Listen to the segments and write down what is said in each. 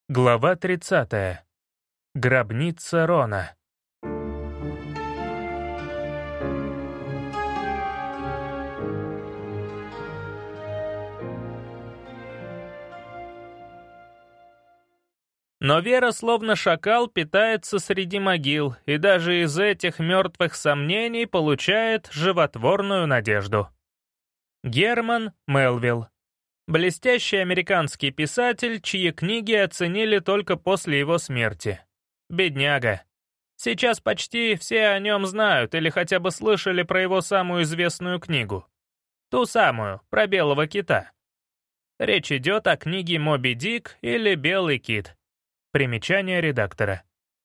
Глава 30. Гробница Рона. Но Вера, словно шакал, питается среди могил, и даже из этих мертвых сомнений получает животворную надежду. Герман Мелвилл. Блестящий американский писатель, чьи книги оценили только после его смерти. Бедняга. Сейчас почти все о нем знают или хотя бы слышали про его самую известную книгу. Ту самую, про белого кита. Речь идет о книге «Моби Дик» или «Белый кит». Примечание редактора.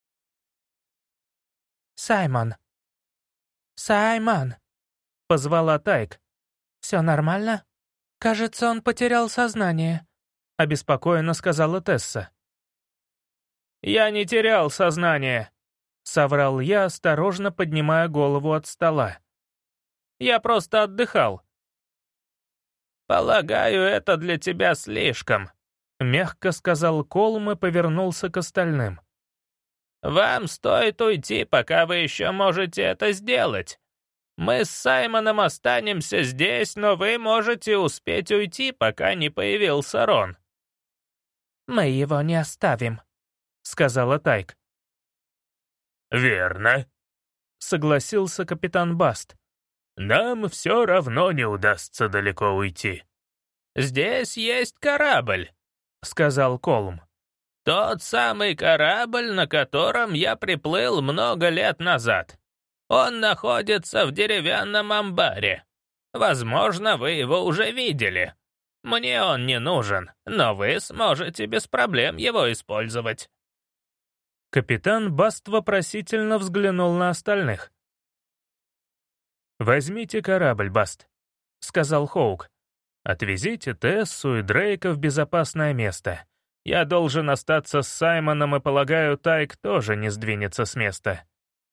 «Саймон! Саймон!» — позвала Тайк. «Все нормально? Кажется, он потерял сознание», — обеспокоенно сказала Тесса. «Я не терял сознание», — соврал я, осторожно поднимая голову от стола. «Я просто отдыхал». «Полагаю, это для тебя слишком», — мягко сказал Колм и повернулся к остальным. «Вам стоит уйти, пока вы еще можете это сделать. Мы с Саймоном останемся здесь, но вы можете успеть уйти, пока не появился Рон». «Мы его не оставим», — сказала Тайк. «Верно», — согласился капитан Баст. «Нам все равно не удастся далеко уйти». «Здесь есть корабль», — сказал Колм. «Тот самый корабль, на котором я приплыл много лет назад. Он находится в деревянном амбаре. Возможно, вы его уже видели. Мне он не нужен, но вы сможете без проблем его использовать». Капитан Баст вопросительно взглянул на остальных. «Возьмите корабль, Баст», — сказал Хоук. «Отвезите Тессу и Дрейка в безопасное место. Я должен остаться с Саймоном, и, полагаю, Тайк тоже не сдвинется с места».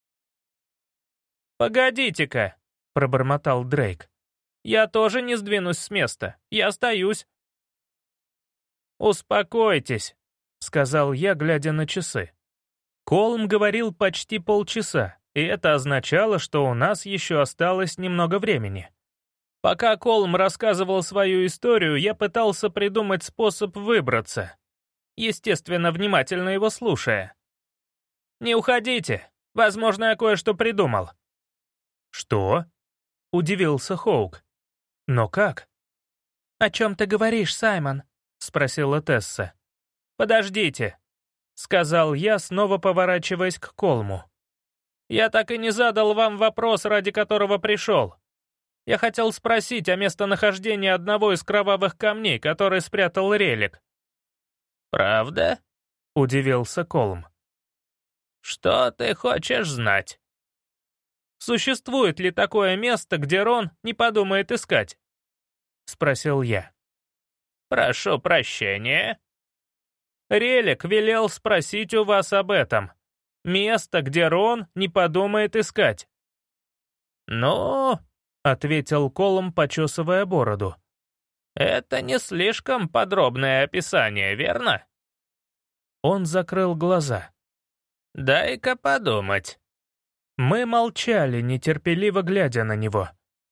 «Погодите-ка», — пробормотал Дрейк. «Я тоже не сдвинусь с места. Я остаюсь». «Успокойтесь», — сказал я, глядя на часы. Колм говорил почти полчаса, и это означало, что у нас еще осталось немного времени. Пока Колм рассказывал свою историю, я пытался придумать способ выбраться, естественно, внимательно его слушая. «Не уходите. Возможно, я кое-что придумал». «Что?» — удивился Хоук. «Но как?» «О чем ты говоришь, Саймон?» — спросила Тесса. «Подождите», — сказал я, снова поворачиваясь к Колму. «Я так и не задал вам вопрос, ради которого пришел. Я хотел спросить о местонахождении одного из кровавых камней, который спрятал Релик». «Правда?» — удивился Колм. «Что ты хочешь знать?» «Существует ли такое место, где Рон не подумает искать?» — спросил я. «Прошу прощения». «Релик велел спросить у вас об этом. Место, где Рон не подумает искать». «Ну...» — ответил Колм, почесывая бороду. «Это не слишком подробное описание, верно?» Он закрыл глаза. «Дай-ка подумать». Мы молчали, нетерпеливо глядя на него.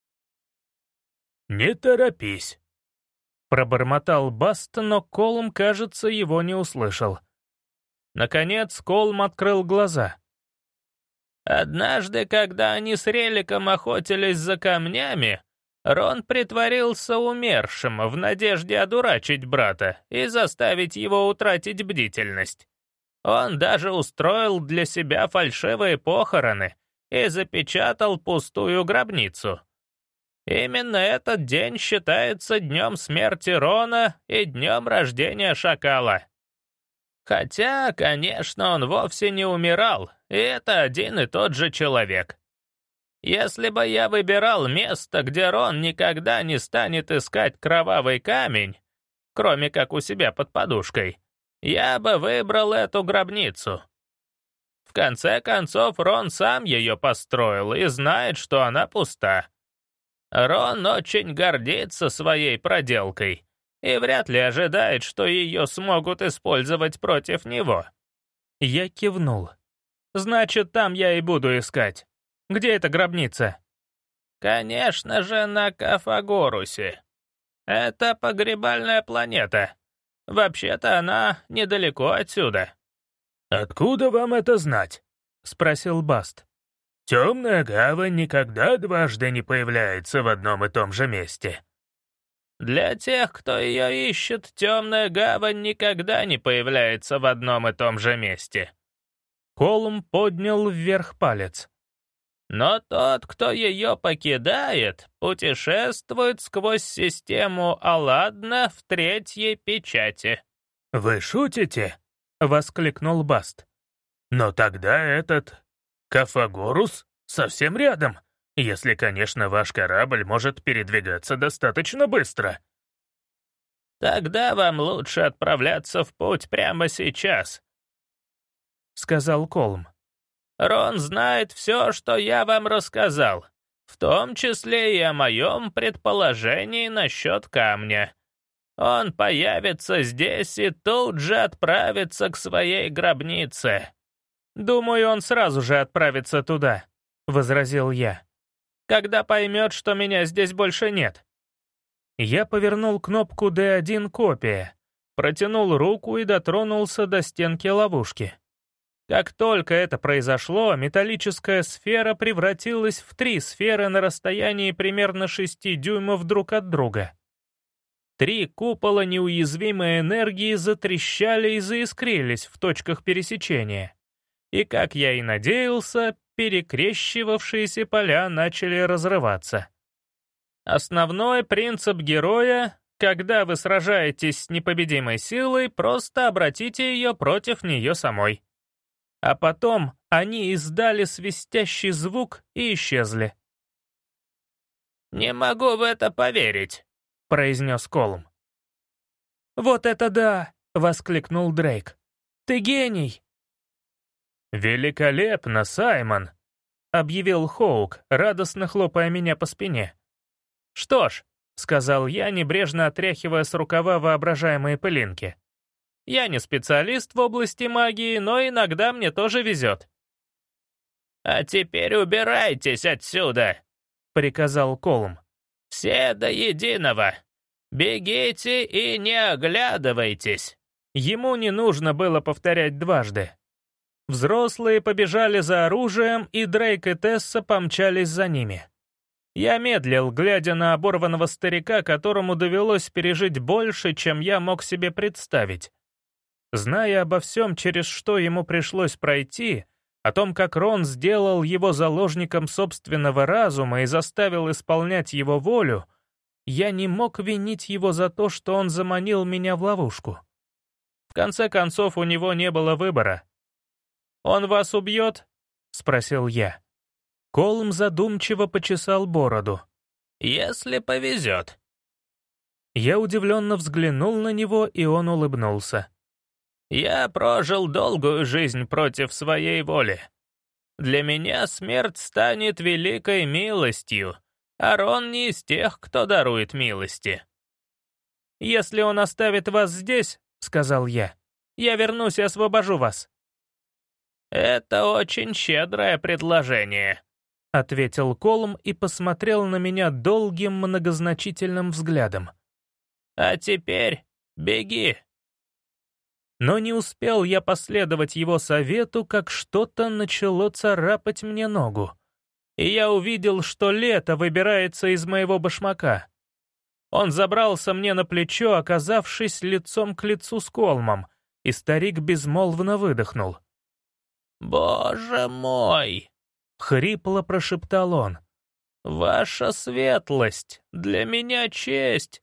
«Не торопись», — пробормотал Баст, но Колм, кажется, его не услышал. Наконец Колм открыл глаза. «Однажды, когда они с Реликом охотились за камнями, Рон притворился умершим в надежде одурачить брата и заставить его утратить бдительность. Он даже устроил для себя фальшивые похороны и запечатал пустую гробницу. Именно этот день считается днем смерти Рона и днем рождения Шакала. Хотя, конечно, он вовсе не умирал, и это один и тот же человек. Если бы я выбирал место, где Рон никогда не станет искать кровавый камень, кроме как у себя под подушкой, я бы выбрал эту гробницу. В конце концов, Рон сам ее построил и знает, что она пуста. Рон очень гордится своей проделкой и вряд ли ожидает, что ее смогут использовать против него». Я кивнул. «Значит, там я и буду искать. Где эта гробница?» «Конечно же, на Кафагорусе. Это погребальная планета. Вообще-то она недалеко отсюда». «Откуда вам это знать?» — спросил Баст. «Темная гавань никогда дважды не появляется в одном и том же месте». «Для тех, кто ее ищет, темная гавань никогда не появляется в одном и том же месте». Колум поднял вверх палец. «Но тот, кто ее покидает, путешествует сквозь систему Алладна в третьей печати». «Вы шутите?» — воскликнул Баст. «Но тогда этот Кафагорус совсем рядом, если, конечно, ваш корабль может передвигаться достаточно быстро». «Тогда вам лучше отправляться в путь прямо сейчас», — сказал Колм. «Рон знает все, что я вам рассказал, в том числе и о моем предположении насчет камня. Он появится здесь и тут же отправится к своей гробнице». «Думаю, он сразу же отправится туда», — возразил я. «Когда поймет, что меня здесь больше нет». Я повернул кнопку D1 «Копия», протянул руку и дотронулся до стенки ловушки. Как только это произошло, металлическая сфера превратилась в 3 сферы на расстоянии примерно 6 дюймов друг от друга. 3 купола неуязвимой энергии затрещали и заискрились в точках пересечения. И, как я и надеялся, перекрещивавшиеся поля начали разрываться. Основной принцип героя, когда вы сражаетесь с непобедимой силой, просто обратите ее против нее самой. А потом они издали свистящий звук и исчезли. «Не могу в это поверить», — произнес Колум. «Вот это да!» — воскликнул Дрейк. «Ты гений!» «Великолепно, Саймон!» — объявил Хоук, радостно хлопая меня по спине. «Что ж», — сказал я, небрежно отряхивая с рукава воображаемые пылинки. «Я не специалист в области магии, но иногда мне тоже везет». «А теперь убирайтесь отсюда», — приказал Колум. «Все до единого. Бегите и не оглядывайтесь». Ему не нужно было повторять дважды. Взрослые побежали за оружием, и Дрейк и Тесса помчались за ними. Я медлил, глядя на оборванного старика, которому довелось пережить больше, чем я мог себе представить. Зная обо всем, через что ему пришлось пройти, о том, как Рон сделал его заложником собственного разума и заставил исполнять его волю, я не мог винить его за то, что он заманил меня в ловушку. В конце концов, у него не было выбора. «Он вас убьет?» — спросил я. Колм задумчиво почесал бороду. «Если повезет». Я удивленно взглянул на него, и он улыбнулся. «Я прожил долгую жизнь против своей воли. Для меня смерть станет великой милостью, а Рон не из тех, кто дарует милости». «Если он оставит вас здесь, — сказал я, — я вернусь и освобожу вас». «Это очень щедрое предложение», — ответил Колм и посмотрел на меня долгим многозначительным взглядом. «А теперь беги». Но не успел я последовать его совету, как что-то начало царапать мне ногу. И я увидел, что Лето выбирается из моего башмака. Он забрался мне на плечо, оказавшись лицом к лицу с Колмом, и старик безмолвно выдохнул. «Боже мой!» — хрипло прошептал он. «Ваша светлость, для меня честь!»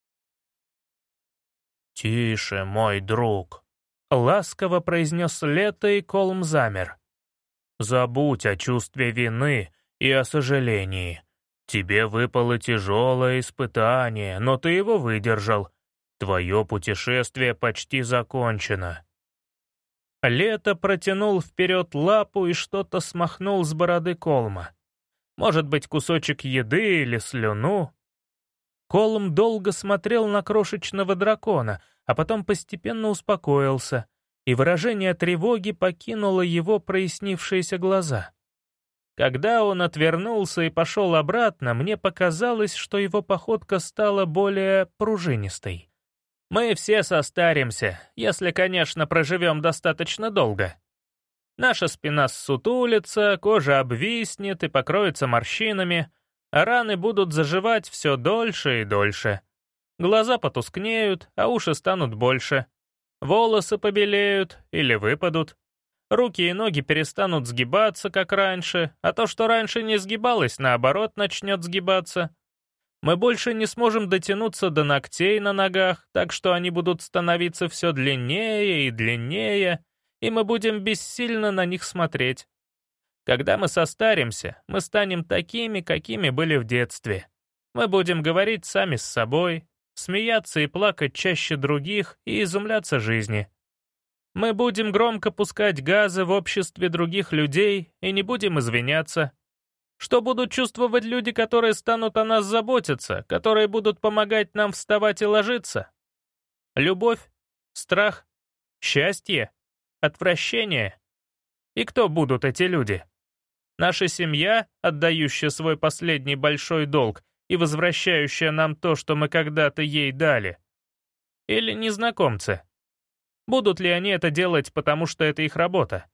«Тише, мой друг!» — ласково произнес Лето, и Колм замер. «Забудь о чувстве вины и о сожалении. Тебе выпало тяжелое испытание, но ты его выдержал. Твое путешествие почти закончено». Лето протянул вперед лапу и что-то смахнул с бороды Колма. Может быть, кусочек еды или слюну. Колм долго смотрел на крошечного дракона, а потом постепенно успокоился, и выражение тревоги покинуло его прояснившиеся глаза. Когда он отвернулся и пошел обратно, мне показалось, что его походка стала более пружинистой. Мы все состаримся, если, конечно, проживем достаточно долго. Наша спина ссутулится, кожа обвиснет и покроется морщинами, а раны будут заживать все дольше и дольше. Глаза потускнеют, а уши станут больше. Волосы побелеют или выпадут. Руки и ноги перестанут сгибаться, как раньше, а то, что раньше не сгибалось, наоборот, начнет сгибаться. Мы больше не сможем дотянуться до ногтей на ногах, так что они будут становиться все длиннее и длиннее, и мы будем бессильно на них смотреть. Когда мы состаримся, мы станем такими, какими были в детстве. Мы будем говорить сами с собой, смеяться и плакать чаще других и изумляться жизни. Мы будем громко пускать газы в обществе других людей и не будем извиняться. Что будут чувствовать люди, которые станут о нас заботиться, которые будут помогать нам вставать и ложиться? Любовь, страх, счастье, отвращение. И кто будут эти люди? Наша семья, отдающая свой последний большой долг и возвращающая нам то, что мы когда-то ей дали? Или незнакомцы? Будут ли они это делать, потому что это их работа?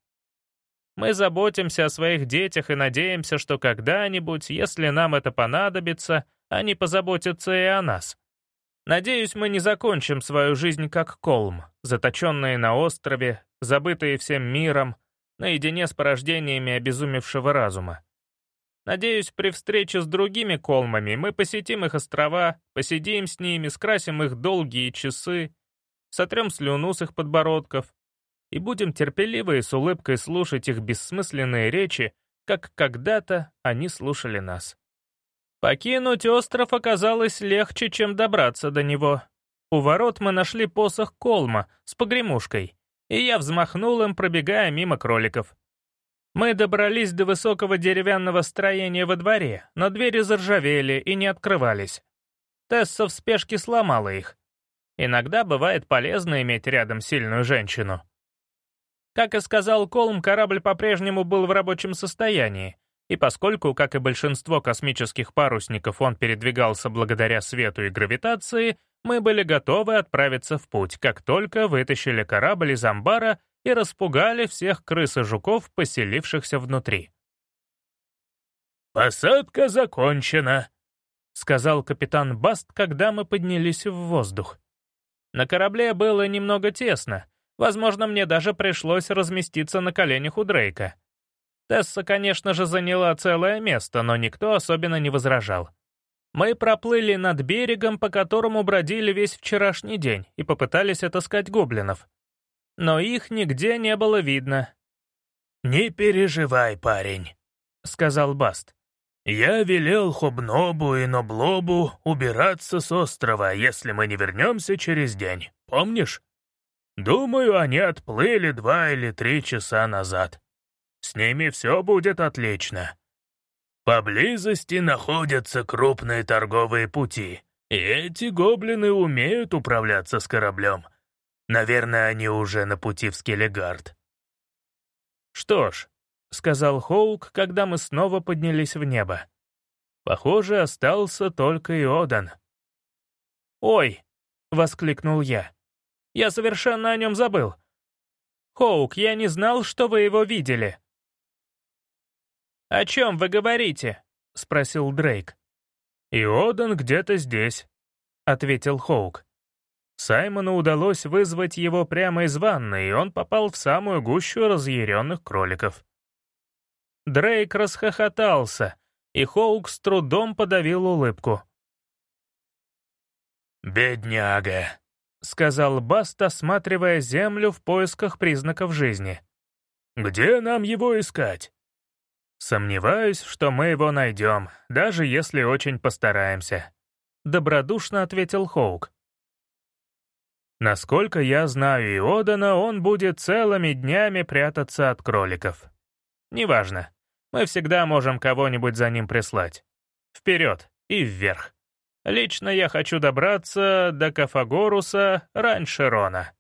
Мы заботимся о своих детях и надеемся, что когда-нибудь, если нам это понадобится, они позаботятся и о нас. Надеюсь, мы не закончим свою жизнь как Колм, заточенные на острове, забытые всем миром, наедине с порождениями обезумевшего разума. Надеюсь, при встрече с другими Колмами мы посетим их острова, посидим с ними, скрасим их долгие часы, сотрем слюну с их подбородков и будем терпеливо и с улыбкой слушать их бессмысленные речи, как когда-то они слушали нас. Покинуть остров оказалось легче, чем добраться до него. У ворот мы нашли посох Колма с погремушкой, и я взмахнул им, пробегая мимо кроликов. Мы добрались до высокого деревянного строения во дворе, но двери заржавели и не открывались. Тесса в спешке сломала их. Иногда бывает полезно иметь рядом сильную женщину. Как и сказал Колм, корабль по-прежнему был в рабочем состоянии, и поскольку, как и большинство космических парусников, он передвигался благодаря свету и гравитации, мы были готовы отправиться в путь, как только вытащили корабль из амбара и распугали всех крыс и жуков, поселившихся внутри. «Посадка закончена», — сказал капитан Баст, когда мы поднялись в воздух. На корабле было немного тесно. Возможно, мне даже пришлось разместиться на коленях у Дрейка. Тесса, конечно же, заняла целое место, но никто особенно не возражал. Мы проплыли над берегом, по которому бродили весь вчерашний день, и попытались отыскать гоблинов. Но их нигде не было видно. «Не переживай, парень», — сказал Баст. «Я велел Хобнобу и Ноблобу убираться с острова, если мы не вернемся через день. Помнишь? Думаю, они отплыли 2 или 3 часа назад. С ними все будет отлично. Поблизости находятся крупные торговые пути, и эти гоблины умеют управляться с кораблем. Наверное, они уже на пути в Скеллигард». «Что ж», — сказал Хоук, когда мы снова поднялись в небо. «Похоже, остался только Иодан». «Ой!» — воскликнул я. «Я совершенно о нем забыл. Хоук, я не знал, что вы его видели». «О чем вы говорите?» — спросил Дрейк. «Иодан где-то здесь», — ответил Хоук. Саймону удалось вызвать его прямо из ванны, и он попал в самую гущу разъяренных кроликов. Дрейк расхохотался, и Хоук с трудом подавил улыбку. «Бедняга», — сказал Баст, осматривая землю в поисках признаков жизни. «Где нам его искать?» «Сомневаюсь, что мы его найдем, даже если очень постараемся», — добродушно ответил Хоук. «Насколько я знаю Иодана, он будет целыми днями прятаться от кроликов. Неважно, мы всегда можем кого-нибудь за ним прислать. Вперед и вверх». Лично я хочу добраться до Кафагоруса раньше Рона».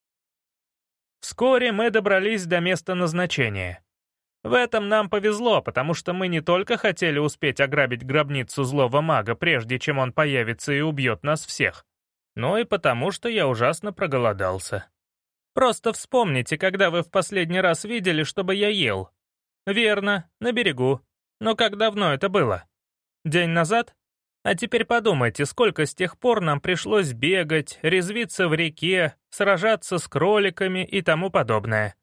Вскоре мы добрались до места назначения. В этом нам повезло, потому что мы не только хотели успеть ограбить гробницу злого мага, прежде чем он появится и убьет нас всех, но и потому что я ужасно проголодался. Просто вспомните, когда вы в последний раз видели, чтобы я ел. Верно, на берегу. Но как давно это было? День назад? А теперь подумайте, сколько с тех пор нам пришлось бегать, резвиться в реке, сражаться с кроликами и тому подобное.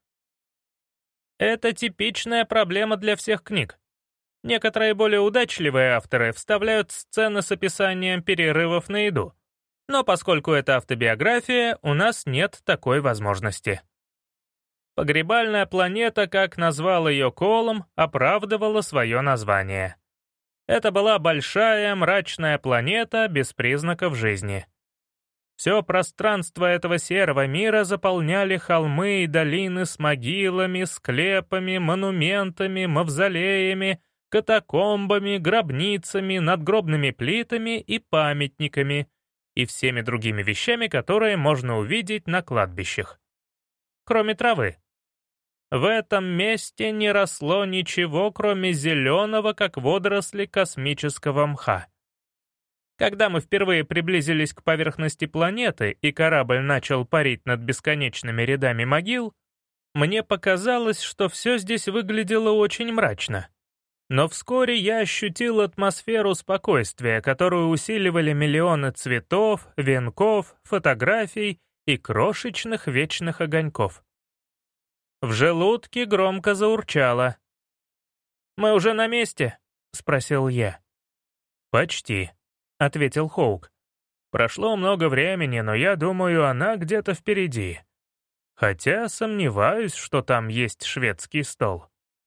Это типичная проблема для всех книг. Некоторые более удачливые авторы вставляют сцены с описанием перерывов на еду. Но поскольку это автобиография, у нас нет такой возможности. Погребальная планета, как назвал ее Колум, оправдывала свое название. Это была большая мрачная планета без признаков жизни. Все пространство этого серого мира заполняли холмы и долины с могилами, склепами, монументами, мавзолеями, катакомбами, гробницами, надгробными плитами и памятниками, и всеми другими вещами, которые можно увидеть на кладбищах. Кроме травы. В этом месте не росло ничего, кроме зеленого, как водоросли, космического мха. Когда мы впервые приблизились к поверхности планеты, и корабль начал парить над бесконечными рядами могил, мне показалось, что все здесь выглядело очень мрачно. Но вскоре я ощутил атмосферу спокойствия, которую усиливали миллионы цветов, венков, фотографий и крошечных вечных огоньков. В желудке громко заурчало. «Мы уже на месте?» — спросил я. «Почти», — ответил Хоук. «Прошло много времени, но я думаю, она где-то впереди. Хотя сомневаюсь, что там есть шведский стол».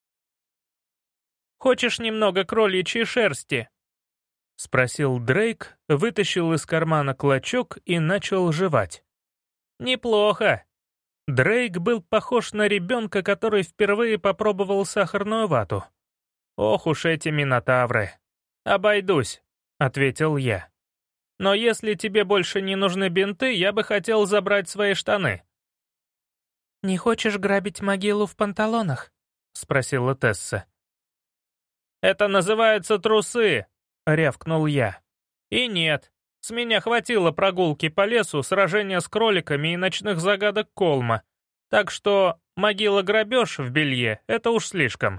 «Хочешь немного кроличьей шерсти?» — спросил Дрейк, вытащил из кармана клочок и начал жевать. «Неплохо». Дрейк был похож на ребенка, который впервые попробовал сахарную вату. «Ох уж эти минотавры!» «Обойдусь», — ответил я. «Но если тебе больше не нужны бинты, я бы хотел забрать свои штаны». «Не хочешь грабить могилу в панталонах?» — спросила Тесса. «Это называется трусы», — рявкнул я. «И нет, с меня хватило прогулки по лесу, сражения с кроликами и ночных загадок Колма, так что могила-грабеж в белье — это уж слишком».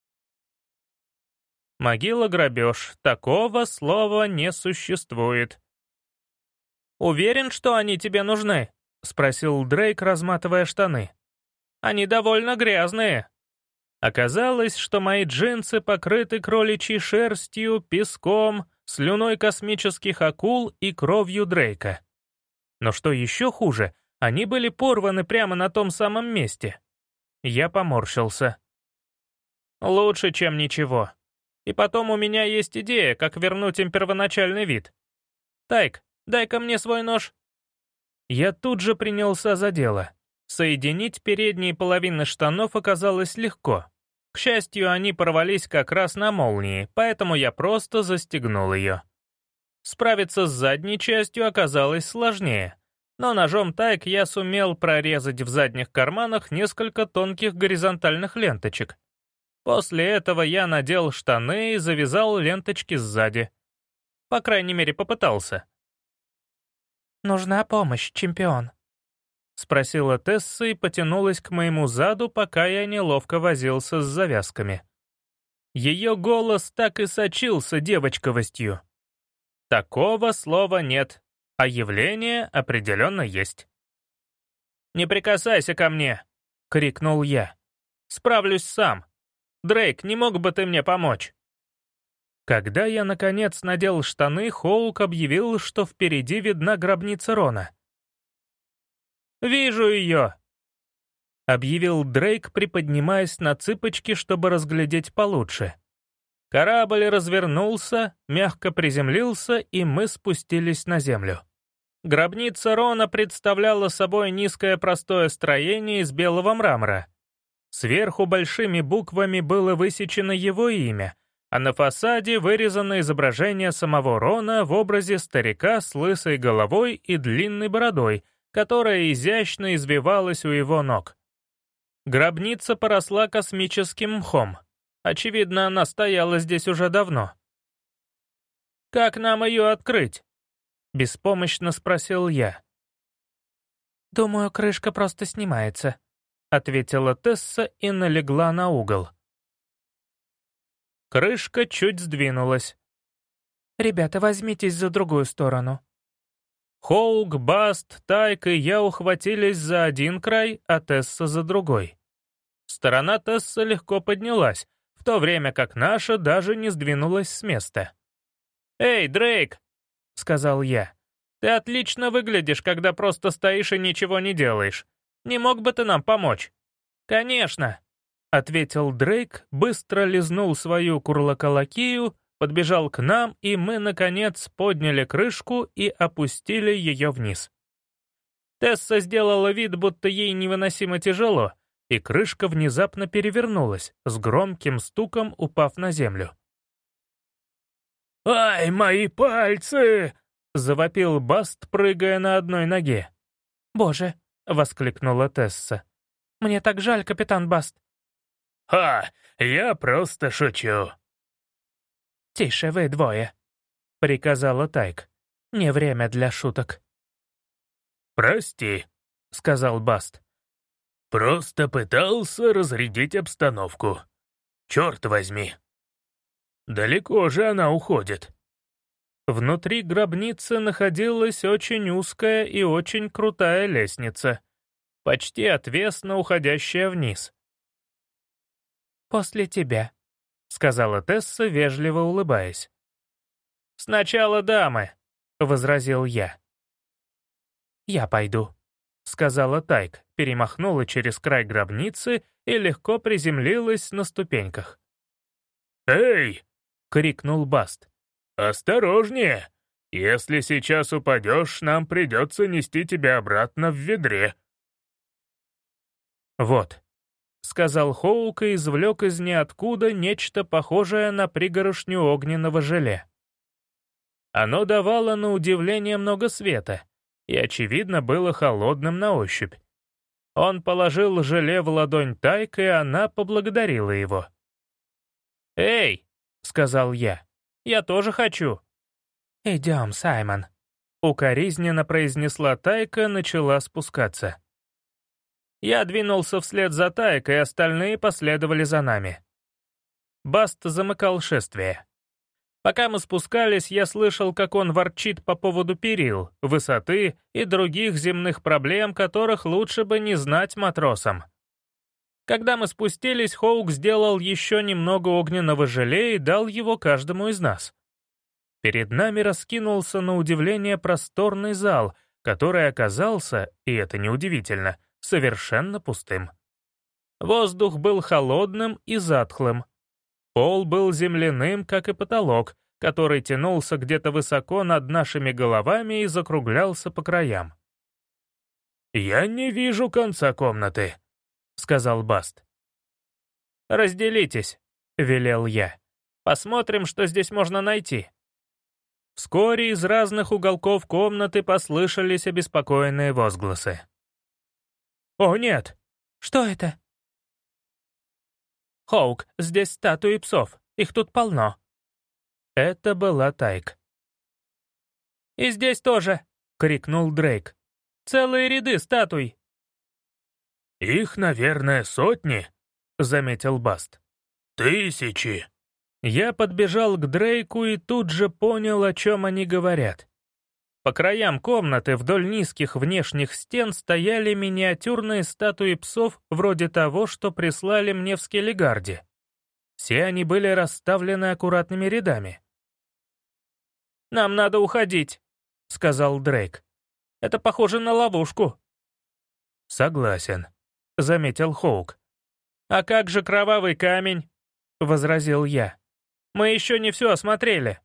«Могила-грабеж» — такого слова не существует. «Уверен, что они тебе нужны?» — спросил Дрейк, разматывая штаны. «Они довольно грязные». Оказалось, что мои джинсы покрыты кроличьей шерстью, песком, слюной космических акул и кровью Дрейка. Но что еще хуже, они были порваны прямо на том самом месте. Я поморщился. «Лучше, чем ничего. И потом у меня есть идея, как вернуть им первоначальный вид. Тайк, дай-ка мне свой нож». Я тут же принялся за дело. Соединить передние половины штанов оказалось легко. К счастью, они порвались как раз на молнии, поэтому я просто застегнул ее. Справиться с задней частью оказалось сложнее, но ножом Тайк я сумел прорезать в задних карманах несколько тонких горизонтальных ленточек. После этого я надел штаны и завязал ленточки сзади. По крайней мере, попытался. «Нужна помощь, чемпион», — спросила Тесса и потянулась к моему заду, пока я неловко возился с завязками. Ее голос так и сочился девочковостью. Такого слова нет, а явление определенно есть. «Не прикасайся ко мне!» — крикнул я. «Справлюсь сам. Дрейк, не мог бы ты мне помочь?» Когда я, наконец, надел штаны, Хоук объявил, что впереди видна гробница Рона. «Вижу ее!» — объявил Дрейк, приподнимаясь на цыпочки, чтобы разглядеть получше. Корабль развернулся, мягко приземлился, и мы спустились на землю. Гробница Рона представляла собой низкое простое строение из белого мрамора. Сверху большими буквами было высечено его имя, а на фасаде вырезано изображение самого Рона в образе старика с лысой головой и длинной бородой, которая изящно извивалась у его ног. Гробница поросла космическим мхом. Очевидно, она стояла здесь уже давно. «Как нам ее открыть?» — беспомощно спросил я. «Думаю, крышка просто снимается», — ответила Тесса и налегла на угол. Крышка чуть сдвинулась. «Ребята, возьмитесь за другую сторону». Хоук, Баст, Тайк и я ухватились за один край, а Тесса за другой. Сторона Тесса легко поднялась, в то время как наша даже не сдвинулась с места. «Эй, Дрейк!» — сказал я. «Ты отлично выглядишь, когда просто стоишь и ничего не делаешь. Не мог бы ты нам помочь?» «Конечно!» — ответил Дрейк, быстро лизнул свою курлакалакию, подбежал к нам, и мы, наконец, подняли крышку и опустили ее вниз. Тесса сделала вид, будто ей невыносимо тяжело, и крышка внезапно перевернулась, с громким стуком упав на землю. «Ай, мои пальцы!» — завопил Баст, прыгая на одной ноге. «Боже!» — воскликнула Тесса. «Мне так жаль, капитан Баст». «Ха, я просто шучу». «Тише вы двое», — приказала Тайк. «Не время для шуток». «Прости», — сказал Баст. «Просто пытался разрядить обстановку. Черт возьми. Далеко же она уходит». Внутри гробницы находилась очень узкая и очень крутая лестница, почти отвесно уходящая вниз. «После тебя», — сказала Тесса, вежливо улыбаясь. «Сначала дамы», — возразил я. «Я пойду», — сказала Тайк, перемахнула через край гробницы и легко приземлилась на ступеньках. «Эй!» — крикнул Баст. «Осторожнее! Если сейчас упадешь, нам придется нести тебя обратно в ведре». «Вот», — сказал Хоук и извлек из ниоткуда нечто похожее на пригоршню огненного желе. Оно давало на удивление много света и, очевидно, было холодным на ощупь. Он положил желе в ладонь Тайк, и она поблагодарила его. «Эй!» — сказал я. «Я тоже хочу». «Идем, Саймон», — укоризненно произнесла Тайка и начала спускаться. Я двинулся вслед за Тайк, и остальные последовали за нами. Баст замыкал шествие. Пока мы спускались, я слышал, как он ворчит по поводу перил, высоты и других земных проблем, которых лучше бы не знать матросам. Когда мы спустились, Хоук сделал еще немного огненного желе и дал его каждому из нас. Перед нами раскинулся на удивление просторный зал, который оказался, и это неудивительно, совершенно пустым. Воздух был холодным и затхлым. Пол был земляным, как и потолок, который тянулся где-то высоко над нашими головами и закруглялся по краям. «Я не вижу конца комнаты», — сказал Баст. «Разделитесь», — велел я. «Посмотрим, что здесь можно найти». Вскоре из разных уголков комнаты послышались обеспокоенные возгласы. «О, нет! Что это?» «Хоук, здесь статуи псов. Их тут полно». Это была Тайк. «И здесь тоже!» — крикнул Дрейк. «Целые ряды статуй!» «Их, наверное, сотни», — заметил Баст. «Тысячи». Я подбежал к Дрейку и тут же понял, о чем они говорят. По краям комнаты вдоль низких внешних стен стояли миниатюрные статуи псов вроде того, что прислали мне в Скеллигарде. Все они были расставлены аккуратными рядами. «Нам надо уходить», — сказал Дрейк. «Это похоже на ловушку». «Согласен», — заметил Хоук. «А как же кровавый камень?» — возразил я. «Мы еще не все осмотрели».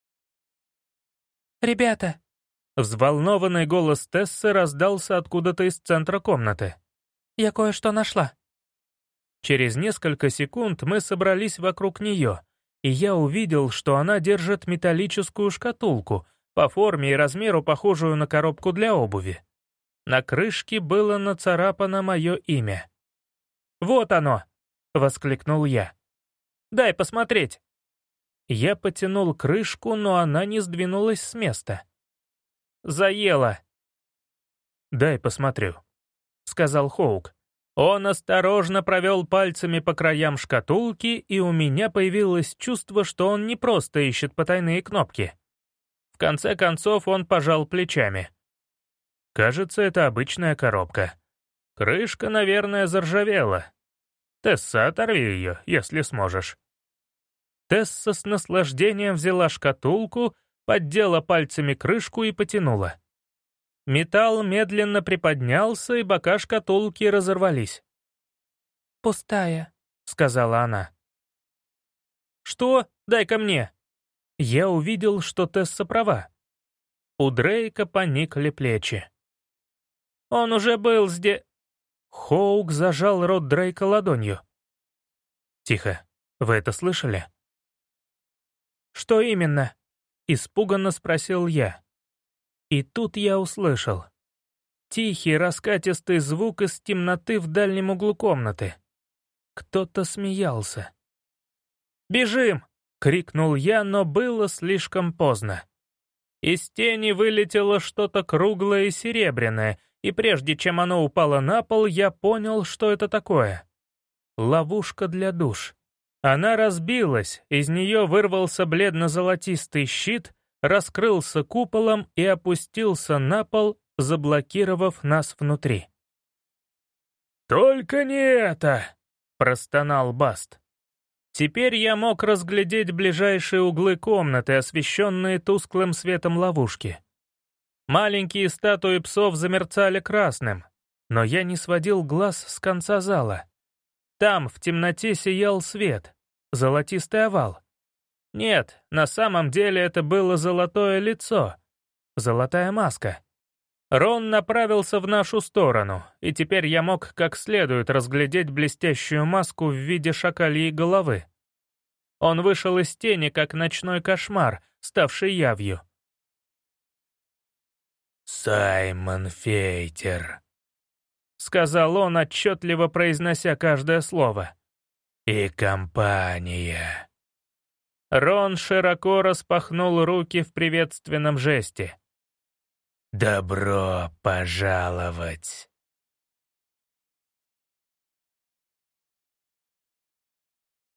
«Ребята!» — взволнованный голос Тессы раздался откуда-то из центра комнаты. «Я кое-что нашла». Через несколько секунд мы собрались вокруг нее, и я увидел, что она держит металлическую шкатулку, по форме и размеру похожую на коробку для обуви. На крышке было нацарапано мое имя. «Вот оно!» — воскликнул я. «Дай посмотреть!» Я потянул крышку, но она не сдвинулась с места. «Заело!» «Дай посмотрю», — сказал Хоук. Он осторожно провел пальцами по краям шкатулки, и у меня появилось чувство, что он не просто ищет потайные кнопки. В конце концов он пожал плечами. «Кажется, это обычная коробка. Крышка, наверное, заржавела. Тесса, оторви ее, если сможешь». Тесса с наслаждением взяла шкатулку, поддела пальцами крышку и потянула. Металл медленно приподнялся, и бока шкатулки разорвались. «Пустая», — сказала она. «Что? Дай-ка мне». Я увидел, что Тесса права. У Дрейка поникли плечи. «Он уже был здесь...» Хоук зажал рот Дрейка ладонью. «Тихо. Вы это слышали?» «Что именно?» — испуганно спросил я. И тут я услышал. Тихий, раскатистый звук из темноты в дальнем углу комнаты. Кто-то смеялся. «Бежим!» — крикнул я, но было слишком поздно. Из тени вылетело что-то круглое и серебряное, и прежде чем оно упало на пол, я понял, что это такое. Ловушка для душ. Она разбилась, из нее вырвался бледно-золотистый щит, раскрылся куполом и опустился на пол, заблокировав нас внутри. «Только не это!» — простонал Баст. Теперь я мог разглядеть ближайшие углы комнаты, освещенные тусклым светом ловушки. Маленькие статуи псов замерцали красным, но я не сводил глаз с конца зала. Там в темноте сиял свет, золотистый овал. Нет, на самом деле это было золотое лицо, золотая маска. Рон направился в нашу сторону, и теперь я мог как следует разглядеть блестящую маску в виде шакальей головы. Он вышел из тени, как ночной кошмар, ставший явью. «Саймон Фейтер», — сказал он, отчетливо произнося каждое слово. «И компания». Рон широко распахнул руки в приветственном жесте. «Добро пожаловать!»